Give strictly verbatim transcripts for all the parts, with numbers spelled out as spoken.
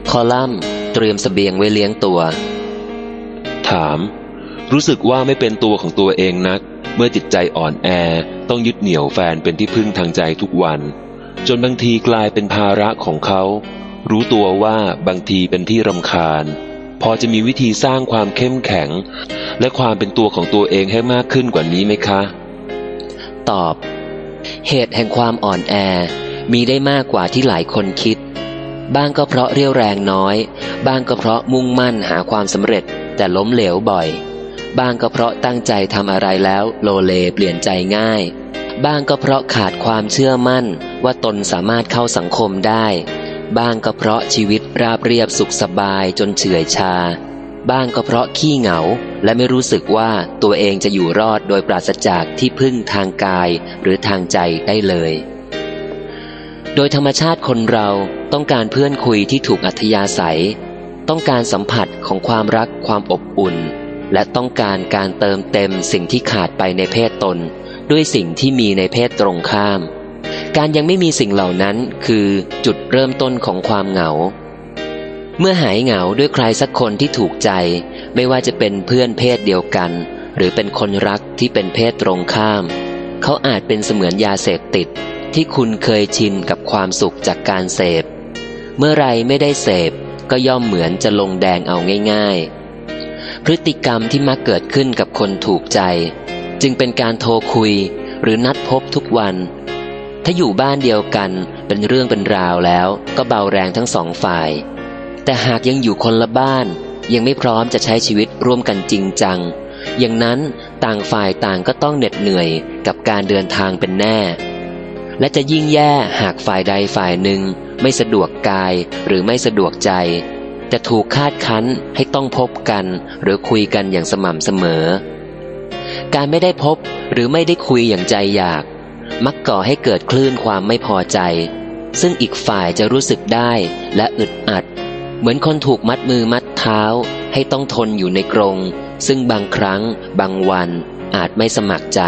คอลัมน์เตรียมเสบียงไว้เลี้ยงตัวถามรู้สึกว่าไม่เป็นตัวของตัวเองนักเมื่อจิตใจอ่อนแอต้องยึดเหนี่ยวแฟนเป็นที่พึ่งทางใจทุกวันจนบางทีกลายเป็นภาระของเขารู้ตัวว่าบางทีเป็นที่รำคาญพอจะมีวิธีสร้างความเข้มแข็งและความเป็นตัวของตัวเองให้มากขึ้นกว่านี้ไหมคะตอบเหตุแห่งความอ่อนแอมีได้มากกว่าที่หลายคนคิดบ้างก็เพราะเรี่ยวแรงน้อยบ้างก็เพราะมุ่งมั่นหาความสำเร็จแต่ล้มเหลวบ่อยบ้างก็เพราะตั้งใจทำอะไรแล้วโลเลเปลี่ยนใจง่ายบ้างก็เพราะขาดความเชื่อมั่นว่าตนสามารถเข้าสังคมได้บ้างก็เพราะชีวิตราบเรียบสุขสบายจนเฉื่อยชาบ้างก็เพราะขี้เหงาและไม่รู้สึกว่าตัวเองจะอยู่รอดโดยปราศจากที่พึ่งทางกายหรือทางใจได้เลยโดยธรรมชาติคนเราต้องการเพื่อนคุยที่ถูกอัธยาศัยต้องการสัมผัสของความรักความอบอุ่นและต้องการการเติมเต็มสิ่งที่ขาดไปในเพศตนด้วยสิ่งที่มีในเพศตรงข้ามการยังไม่มีสิ่งเหล่านั้นคือจุดเริ่มต้นของความเหงาเมื่อหายเหงาด้วยใครสักคนที่ถูกใจไม่ว่าจะเป็นเพื่อนเพศเดียวกันหรือเป็นคนรักที่เป็นเพศตรงข้ามเขาอาจเป็นเสมือนยาเสพติดที่คุณเคยชินกับความสุขจากการเสพเมื่อไรไม่ได้เสพก็ย่อมเหมือนจะลงแดงเอาง่ายๆพฤติกรรมที่มักเกิดขึ้นกับคนถูกใจจึงเป็นการโทรคุยหรือนัดพบทุกวันถ้าอยู่บ้านเดียวกันเป็นเรื่องเป็นราวแล้วก็เบาแรงทั้งสองฝ่ายแต่หากยังอยู่คนละบ้านยังไม่พร้อมจะใช้ชีวิตร่วมกันจริงจังอย่างนั้นต่างฝ่ายต่างก็ต้องเหน็ดเหนื่อยกับการเดินทางเป็นแน่และจะยิ่งแย่หากฝ่ายใดฝ่ายหนึ่งไม่สะดวกกายหรือไม่สะดวกใจจะถูกคาดคั้นให้ต้องพบกันหรือคุยกันอย่างสม่ำเสมอการไม่ได้พบหรือไม่ได้คุยอย่างใจอยากมักก่อให้เกิดคลื่นความไม่พอใจซึ่งอีกฝ่ายจะรู้สึกได้และอึดอัดเหมือนคนถูกมัดมือมัดเท้าให้ต้องทนอยู่ในกรงซึ่งบางครั้งบางวันอาจไม่สมัครใจ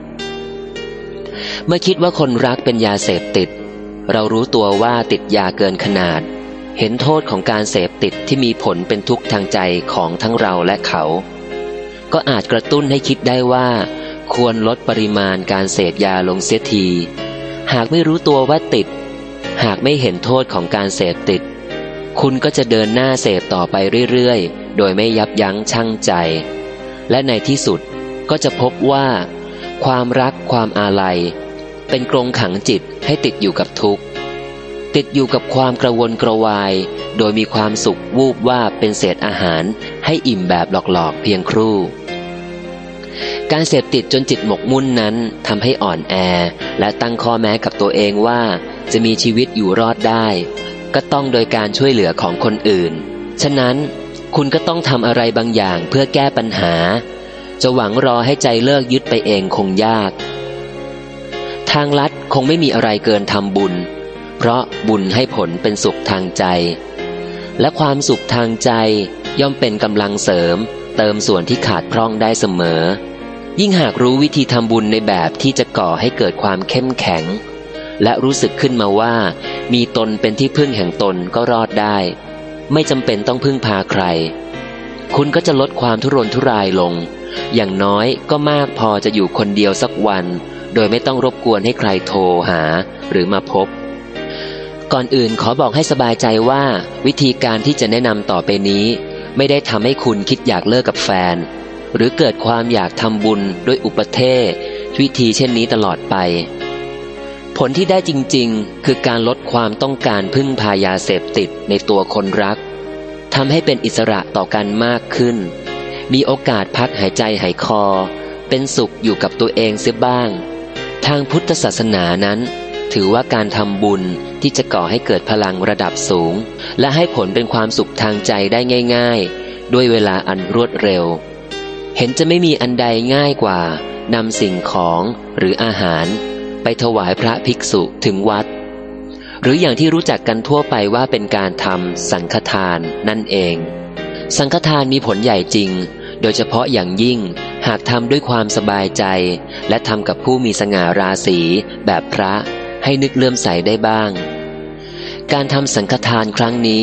เมื่อคิดว่าคนรักเป็นยาเสพติดเรารู้ตัวว่าติดยาเกินขนาดเห็นโทษของการเสพติดที่มีผลเป็นทุกข์ทางใจของทั้งเราและเขาก็อาจกระตุ้นให้คิดได้ว่าควรลดปริมาณการเสพยาลงเสียทีหากไม่รู้ตัวว่าติดหากไม่เห็นโทษของการเสพติดคุณก็จะเดินหน้าเสพต่อไปเรื่อยๆโดยไม่ยับยั้งชั่งใจและในที่สุดก็จะพบว่าความรักความอาลัยเป็นกรงขังจิตให้ติดอยู่กับทุกข์ติดอยู่กับความกระวนกระวายโดยมีความสุขวูบว่าเป็นเศษอาหารให้อิ่มแบบหลอกๆเพียงครู่การเสพติดจนจิตหมกมุ่นนั้นทำให้อ่อนแอและตั้งข้อแม้กับตัวเองว่าจะมีชีวิตอยู่รอดได้ก็ต้องโดยการช่วยเหลือของคนอื่นฉะนั้นคุณก็ต้องทำอะไรบางอย่างเพื่อแก้ปัญหาจะหวังรอให้ใจเลิกยึดไปเองคงยากทางลัดคงไม่มีอะไรเกินทำบุญเพราะบุญให้ผลเป็นสุขทางใจและความสุขทางใจย่อมเป็นกำลังเสริมเติมส่วนที่ขาดพร่องได้เสมอยิ่งหากรู้วิธีทำบุญในแบบที่จะก่อให้เกิดความเข้มแข็งและรู้สึกขึ้นมาว่ามีตนเป็นที่พึ่งแห่งตนก็รอดได้ไม่จำเป็นต้องพึ่งพาใครคุณก็จะลดความทุรนทุรายลงอย่างน้อยก็มากพอจะอยู่คนเดียวสักวันโดยไม่ต้องรบกวนให้ใครโทรหาหรือมาพบก่อนอื่นขอบอกให้สบายใจว่าวิธีการที่จะแนะนำต่อไปนี้ไม่ได้ทำให้คุณคิดอยากเลิกกับแฟนหรือเกิดความอยากทำบุญด้วยอุปเทศวิธีเช่นนี้ตลอดไปผลที่ได้จริงๆคือการลดความต้องการพึ่งพายาเสพติดในตัวคนรักทำให้เป็นอิสระต่อกันมากขึ้นมีโอกาสพักหายใจหายคอเป็นสุขอยู่กับตัวเองเสียบ้างทางพุทธศาสนานั้นถือว่าการทำบุญที่จะก่อให้เกิดพลังระดับสูงและให้ผลเป็นความสุขทางใจได้ง่ายๆด้วยเวลาอันรวดเร็วเห็นจะไม่มีอันใดง่ายกว่านำสิ่งของหรืออาหารไปถวายพระภิกษุถึงวัดหรืออย่างที่รู้จักกันทั่วไปว่าเป็นการทำสังฆทานนั่นเองสังฆทานมีผลใหญ่จริงโดยเฉพาะอย่างยิ่งหากทำด้วยความสบายใจและทำกับผู้มีสง่าราศีแบบพระให้นึกเลื่อมใสได้บ้างการทำสังฆทานครั้งนี้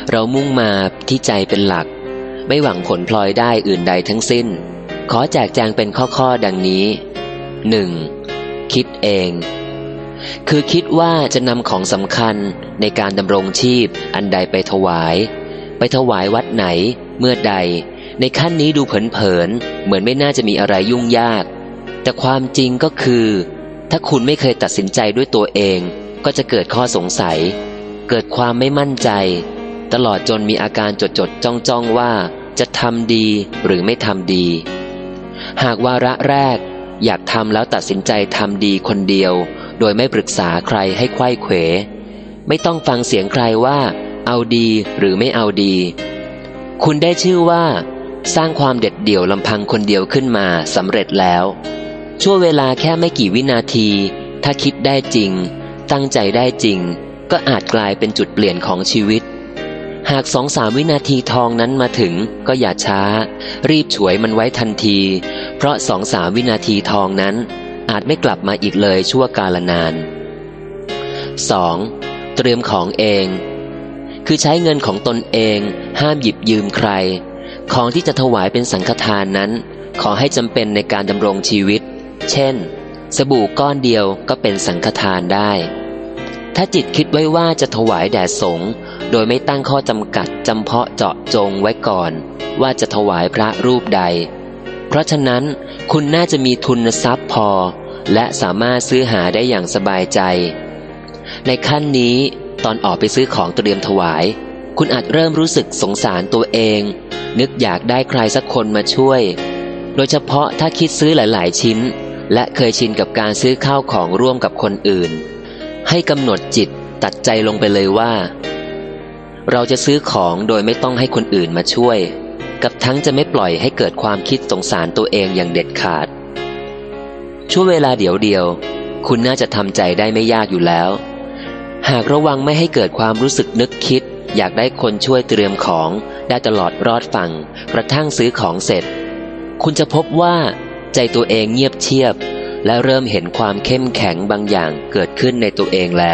เรามุ่งมาที่ใจเป็นหลักไม่หวังผลพลอยได้อื่นใดทั้งสิ้นขอแจกแจงเป็นข้อๆดังนี้ หนึ่ง. คิดเองคือคิดว่าจะนำของสำคัญในการดำรงชีพอันใดไปถวายไปถวายวัดไหนเมื่อใดในขั้นนี้ดูเผินๆเหมือนไม่น่าจะมีอะไรยุ่งยากแต่ความจริงก็คือถ้าคุณไม่เคยตัดสินใจด้วยตัวเองก็จะเกิดข้อสงสัยเกิดความไม่มั่นใจตลอดจนมีอาการจดจดจ้องจ้องว่าจะทำดีหรือไม่ทำดีหากวาระแรกอยากทำแล้วตัดสินใจทำดีคนเดียวโดยไม่ปรึกษาใครให้ไขว้เขวไม่ต้องฟังเสียงใครว่าเอาดีหรือไม่เอาดีคุณได้ชื่อว่าสร้างความเด็ดเดี่ยวลำพังคนเดียวขึ้นมาสำเร็จแล้วชั่วเวลาแค่ไม่กี่วินาทีถ้าคิดได้จริงตั้งใจได้จริงก็อาจกลายเป็นจุดเปลี่ยนของชีวิตหากสองสามวินาทีทองนั้นมาถึงก็อย่าช้ารีบฉวยมันไว้ทันทีเพราะสองสามวินาทีทองนั้นอาจไม่กลับมาอีกเลยชั่วกาลนาน สอง. เตรียมของเองคือใช้เงินของตนเองห้ามหยิบยืมใครของที่จะถวายเป็นสังฆทานนั้นขอให้จำเป็นในการดำรงชีวิตเช่นสบู่ก้อนเดียวก็เป็นสังฆทานได้ถ้าจิตคิดไว้ว่าจะถวายแด่สงฆ์โดยไม่ตั้งข้อจำกัดจำเพาะเจาะจงไว้ก่อนว่าจะถวายพระรูปใดเพราะฉะนั้นคุณน่าจะมีทุนทรัพย์พอและสามารถซื้อหาได้อย่างสบายใจในขั้นนี้ตอนออกไปซื้อของเตรียมถวายคุณอาจเริ่มรู้สึกสงสารตัวเองนึกอยากได้ใครสักคนมาช่วยโดยเฉพาะถ้าคิดซื้อหลายๆชิ้นและเคยชินกับการซื้อข้าวของร่วมกับคนอื่นให้กำหนดจิตตัดใจลงไปเลยว่าเราจะซื้อของโดยไม่ต้องให้คนอื่นมาช่วยกับทั้งจะไม่ปล่อยให้เกิดความคิดสงสารตัวเองอย่างเด็ดขาดช่วงเวลาเดียวเดียวคุณน่าจะทำใจได้ไม่ยากอยู่แล้วหากระวังไม่ให้เกิดความรู้สึกนึกคิดอยากได้คนช่วยเตรียมของได้ตลอดรอดฝั่งกระทั่งซื้อของเสร็จคุณจะพบว่าใจตัวเองเงียบเชียบและเริ่มเห็นความเข้มแข็งบางอย่างเกิดขึ้นในตัวเองแล้ว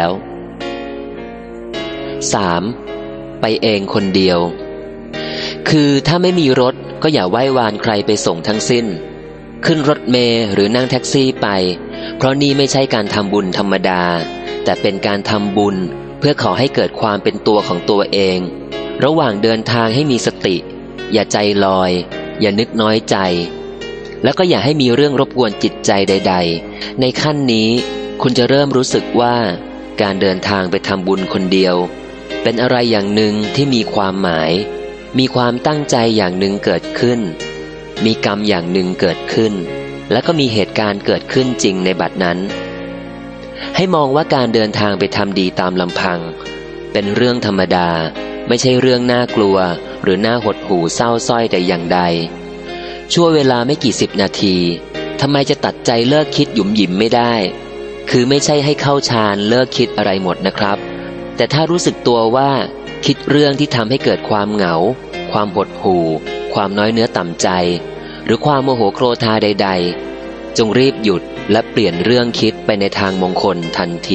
สาม. ไปเองคนเดียวคือถ้าไม่มีรถก็อย่าไหว้วานใครไปส่งทั้งสิ้นขึ้นรถเมล์หรือนั่งแท็กซี่ไปเพราะนี่ไม่ใช่การทำบุญธรรมดาแต่เป็นการทำบุญเพื่อขอให้เกิดความเป็นตัวของตัวเองระหว่างเดินทางให้มีสติอย่าใจลอยอย่านึกน้อยใจแล้วก็อย่าให้มีเรื่องรบกวนจิตใจใดๆในขั้นนี้คุณจะเริ่มรู้สึกว่าการเดินทางไปทำบุญคนเดียวเป็นอะไรอย่างหนึ่งที่มีความหมายมีความตั้งใจอย่างหนึ่งเกิดขึ้นมีกรรมอย่างหนึ่งเกิดขึ้นแล้วก็มีเหตุการณ์เกิดขึ้นจริงในบัดนั้นให้มองว่าการเดินทางไปทำดีตามลำพังเป็นเรื่องธรรมดาไม่ใช่เรื่องน่ากลัวหรือน่าหดหู่เศร้าส้อยแต่อย่างใดชั่วเวลาไม่กี่สิบนาทีทำไมจะตัดใจเลิกคิดหยุมหยิมไม่ได้คือไม่ใช่ให้เข้าฌานเลิกคิดอะไรหมดนะครับแต่ถ้ารู้สึกตัวว่าคิดเรื่องที่ทำให้เกิดความเหงาความหดหู่ความน้อยเนื้อต่ำใจหรือความโมโหโกรธาใดๆจงรีบหยุดและเปลี่ยนเรื่องคิดไปในทางมงคลทันที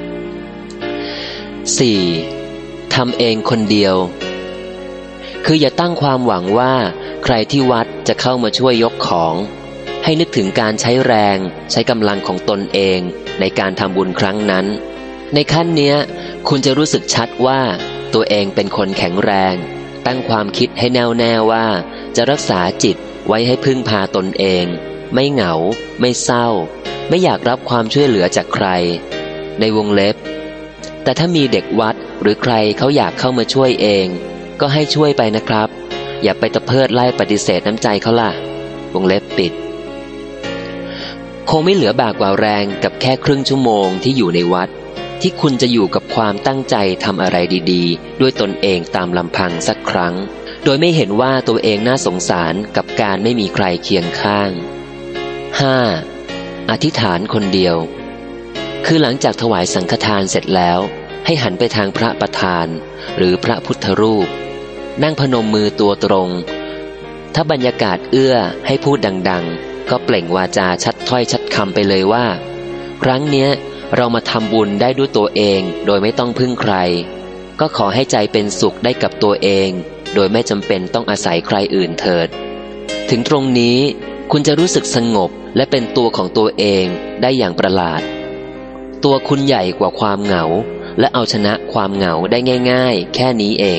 สี่. ทำเองคนเดียวคืออย่าตั้งความหวังว่าใครที่วัดจะเข้ามาช่วยยกของให้นึกถึงการใช้แรงใช้กำลังของตนเองในการทำบุญครั้งนั้นในขั้นเนี้ยคุณจะรู้สึกชัดว่าตัวเองเป็นคนแข็งแรงตั้งความคิดให้แน่วแน่ว่าจะรักษาจิตไว้ให้พึ่งพาตนเองไม่เหงาไม่เศร้าไม่อยากรับความช่วยเหลือจากใครในวงเล็บแต่ถ้ามีเด็กวัดหรือใครเขาอยากเข้ามาช่วยเองก็ให้ช่วยไปนะครับอย่าไปตะเพิดไล่ปฏิเสธน้ำใจเขาล่ะวงเล็บปิดคงไม่เหลือบากกว่าแรงกับแค่ครึ่งชั่วโมงที่อยู่ในวัดที่คุณจะอยู่กับความตั้งใจทำอะไรดีๆด้วยตนเองตามลำพังสักครั้งโดยไม่เห็นว่าตัวเองน่าสงสารกับการไม่มีใครเคียงข้าง ห้า. อธิษฐานคนเดียวคือหลังจากถวายสังฆทานเสร็จแล้วให้หันไปทางพระประธานหรือพระพุทธรูปนั่งพนมมือตัวตรงถ้าบรรยากาศเอื้อให้พูดดังๆก็เปล่งวาจาชัดถ้อยชัดคำไปเลยว่าครั้งเนี้ยเรามาทำบุญได้ด้วยตัวเองโดยไม่ต้องพึ่งใครก็ขอให้ใจเป็นสุขได้กับตัวเองโดยไม่จำเป็นต้องอาศัยใครอื่นเถิดถึงตรงนี้คุณจะรู้สึกสงบและเป็นตัวของตัวเองได้อย่างประหลาดตัวคุณใหญ่กว่าความเหงาและเอาชนะความเหงาได้ง่ายๆแค่นี้เอง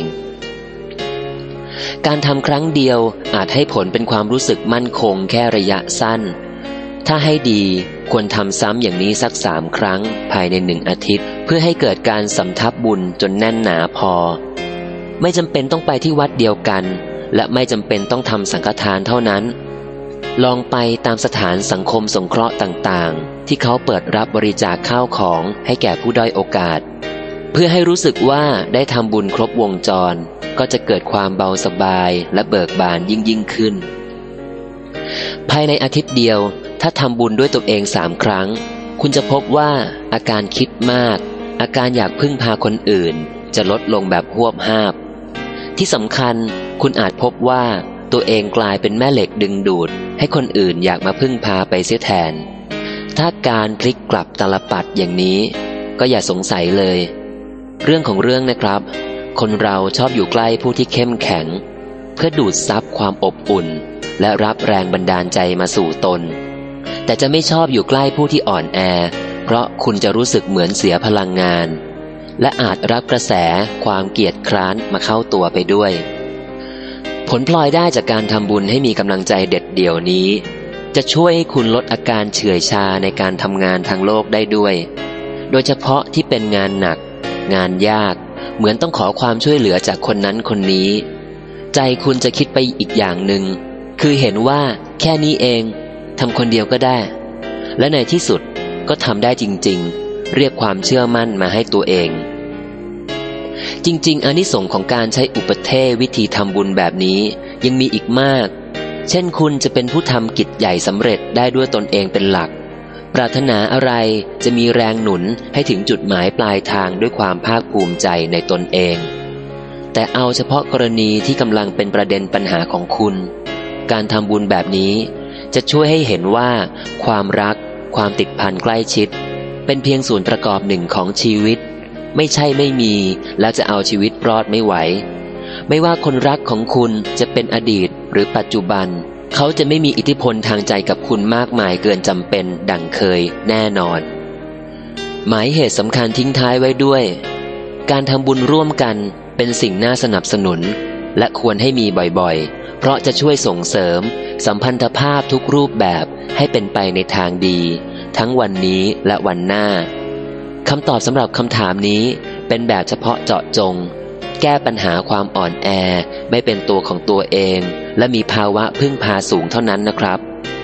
การทำครั้งเดียวอาจให้ผลเป็นความรู้สึกมั่นคงแค่ระยะสั้นถ้าให้ดีควรทำซ้ำอย่างนี้สักสามครั้งภายในหนึ่งอาทิตย์เพื่อให้เกิดการสำทับบุญจนแน่นหนาพอไม่จำเป็นต้องไปที่วัดเดียวกันและไม่จำเป็นต้องทำสังฆทานเท่านั้นลองไปตามสถานสังคมสงเคราะห์ต่างๆที่เขาเปิดรับบริจาคข้าวของให้แก่ผู้ด้อยโอกาสเพื่อให้รู้สึกว่าได้ทำบุญครบวงจรก็จะเกิดความเบาสบายและเบิกบานยิ่งยิ่งขึ้นภายในอาทิตย์เดียวถ้าทำบุญด้วยตัวเองสามครั้งคุณจะพบว่าอาการคิดมากอาการอยากพึ่งพาคนอื่นจะลดลงแบบหวบหาบที่สำคัญคุณอาจพบว่าตัวเองกลายเป็นแม่เหล็กดึงดูดให้คนอื่นอยากมาพึ่งพาไปเสียแทนถ้าการพลิกกลับตาลปัดอย่างนี้ก็อย่าสงสัยเลยเรื่องของเรื่องนะครับคนเราชอบอยู่ใกล้ผู้ที่เข้มแข็งเพื่อดูดซับความอบอุ่นและรับแรงบันดาลใจมาสู่ตนแต่จะไม่ชอบอยู่ใกล้ผู้ที่อ่อนแอเพราะคุณจะรู้สึกเหมือนเสียพลังงานและอาจรับกระแสความเกียจคร้านมาเข้าตัวไปด้วยผลพลอยได้จากการทำบุญให้มีกำลังใจเด็ดเดี่ยวนี้จะช่วยให้คุณลดอาการเฉื่อยชาในการทำงานทางโลกได้ด้วยโดยเฉพาะที่เป็นงานหนักงานยากเหมือนต้องขอความช่วยเหลือจากคนนั้นคนนี้ใจคุณจะคิดไปอีกอย่างหนึ่งคือเห็นว่าแค่นี้เองทำคนเดียวก็ได้และในที่สุดก็ทำได้จริงๆเรียกความเชื่อมั่นมาให้ตัวเองจริงๆอานิสงส์ของการใช้อุปเทศวิธีทำบุญแบบนี้ยังมีอีกมากเช่นคุณจะเป็นผู้ทำกิจใหญ่สำเร็จได้ด้วยตนเองเป็นหลักปรารถนาอะไรจะมีแรงหนุนให้ถึงจุดหมายปลายทางด้วยความภาคภูมิใจในตนเองแต่เอาเฉพาะกรณีที่กำลังเป็นประเด็นปัญหาของคุณการทำบุญแบบนี้จะช่วยให้เห็นว่าความรักความติดพันใกล้ชิดเป็นเพียงส่วนประกอบหนึ่งของชีวิตไม่ใช่ไม่มีแล้วจะเอาชีวิตรอดไม่ไหวไม่ว่าคนรักของคุณจะเป็นอดีตหรือปัจจุบันเขาจะไม่มีอิทธิพลทางใจกับคุณมากมายเกินจำเป็นดังเคยแน่นอนหมายเหตุสำคัญทิ้งท้ายไว้ด้วยการทำบุญร่วมกันเป็นสิ่งน่าสนับสนุนและควรให้มีบ่อยๆเพราะจะช่วยส่งเสริมสัมพันธภาพทุกรูปแบบให้เป็นไปในทางดีทั้งวันนี้และวันหน้าคำตอบสำหรับคำถามนี้เป็นแบบเฉพาะเจาะจงแก้ปัญหาความอ่อนแอไม่เป็นตัวของตัวเองและมีภาวะพึ่งพาสูงเท่านั้นนะครับ